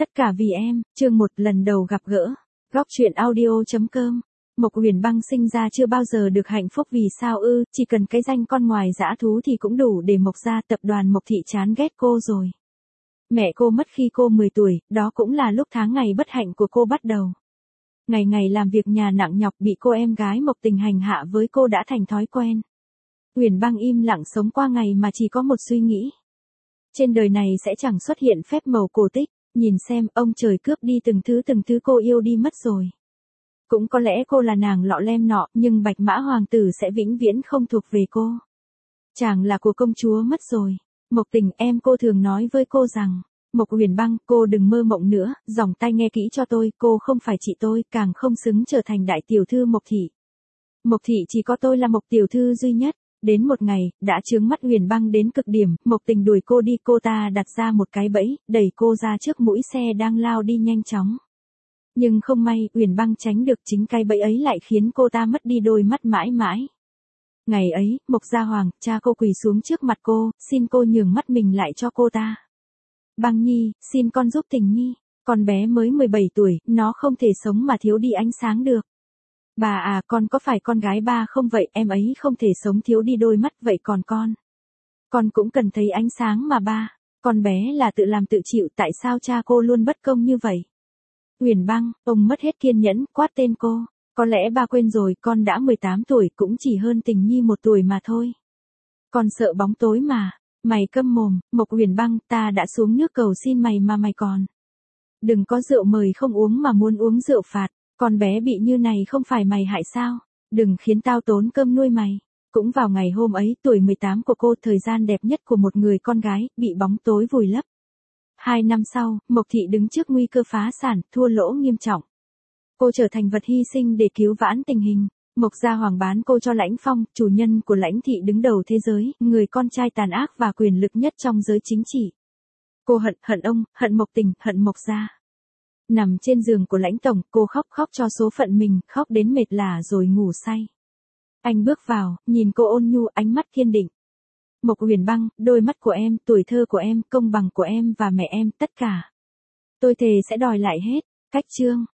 Tất cả vì em, chương 1 lần đầu gặp gỡ. Góc truyện audio.com. Mộc Huyền Băng sinh ra chưa bao giờ được hạnh phúc vì sao ư, chỉ cần cái danh con ngoài dã thú thì cũng đủ để Mộc gia tập đoàn Mộc thị chán ghét cô rồi. Mẹ cô mất khi cô 10 tuổi, đó cũng là lúc tháng ngày bất hạnh của cô bắt đầu. Ngày ngày làm việc nhà nặng nhọc bị cô em gái Mộc Tình hành hạ với cô đã thành thói quen. Huyền Băng im lặng sống qua ngày mà chỉ có một suy nghĩ. Trên đời này sẽ chẳng xuất hiện phép màu cổ tích, nhìn xem ông trời cướp đi từng thứ cô yêu đi mất rồi. Cũng có lẽ cô là nàng lọ lem nọ, nhưng Bạch Mã Hoàng tử sẽ vĩnh viễn không thuộc về cô. Chàng là của công chúa mất rồi. Mộc Tình em cô thường nói với cô rằng, Mộc Huyền Băng, cô đừng mơ mộng nữa, dòng tai nghe kỹ cho tôi, cô không phải chị tôi, càng không xứng trở thành đại tiểu thư Mộc thị. Mộc thị chỉ có tôi là Mộc tiểu thư duy nhất. Đến một ngày, đã chướng mắt Huyền Băng đến cực điểm, Mộc Tình đuổi cô đi, cô ta đặt ra một cái bẫy, đẩy cô ra trước mũi xe đang lao đi nhanh chóng. Nhưng không may, Huyền Băng tránh được, chính cái bẫy ấy lại khiến cô ta mất đi đôi mắt mãi mãi. Ngày ấy, Mộc Gia Hoàng, cha cô quỳ xuống trước mặt cô, xin cô nhường mắt mình lại cho cô ta. Băng Nhi, xin con giúp Tình Nhi, con bé mới 17 tuổi, nó không thể sống mà thiếu đi ánh sáng được. Bà à, con có phải con gái ba không vậy, em ấy không thể sống thiếu đi đôi mắt, vậy còn con? Con cũng cần thấy ánh sáng mà ba, con bé là tự làm tự chịu, tại sao cha cô luôn bất công như vậy? Huyền Băng, ông mất hết kiên nhẫn, quát tên cô, có lẽ ba quên rồi, con đã 18 tuổi, cũng chỉ hơn Tình Nhi 1 tuổi mà thôi. Con sợ bóng tối mà, mày câm mồm, Mộc Huyền Băng, ta đã xuống nước cầu xin mày mà mày còn. Đừng có rượu mời không uống mà muốn uống rượu phạt. Con bé bị như này không phải mày hại sao? Đừng khiến tao tốn cơm nuôi mày. Cũng vào ngày hôm ấy, tuổi 18 của cô, thời gian đẹp nhất của một người con gái, bị bóng tối vùi lấp. 2 năm sau, Mộc thị đứng trước nguy cơ phá sản, thua lỗ nghiêm trọng. Cô trở thành vật hy sinh để cứu vãn tình hình. Mộc Gia Hoàng bán cô cho Lãnh Phong, chủ nhân của Lãnh thị đứng đầu thế giới, người con trai tàn ác và quyền lực nhất trong giới chính trị. Cô hận ông, hận Mộc Tình, hận Mộc Gia. Nằm trên giường của Lãnh tổng, cô khóc cho số phận mình, khóc đến mệt lả rồi ngủ say. Anh bước vào, nhìn cô ôn nhu, ánh mắt kiên định. Mộc Huyền Băng, đôi mắt của em, tuổi thơ của em, công bằng của em và mẹ em, tất cả. Tôi thề sẽ đòi lại hết. Cách chương.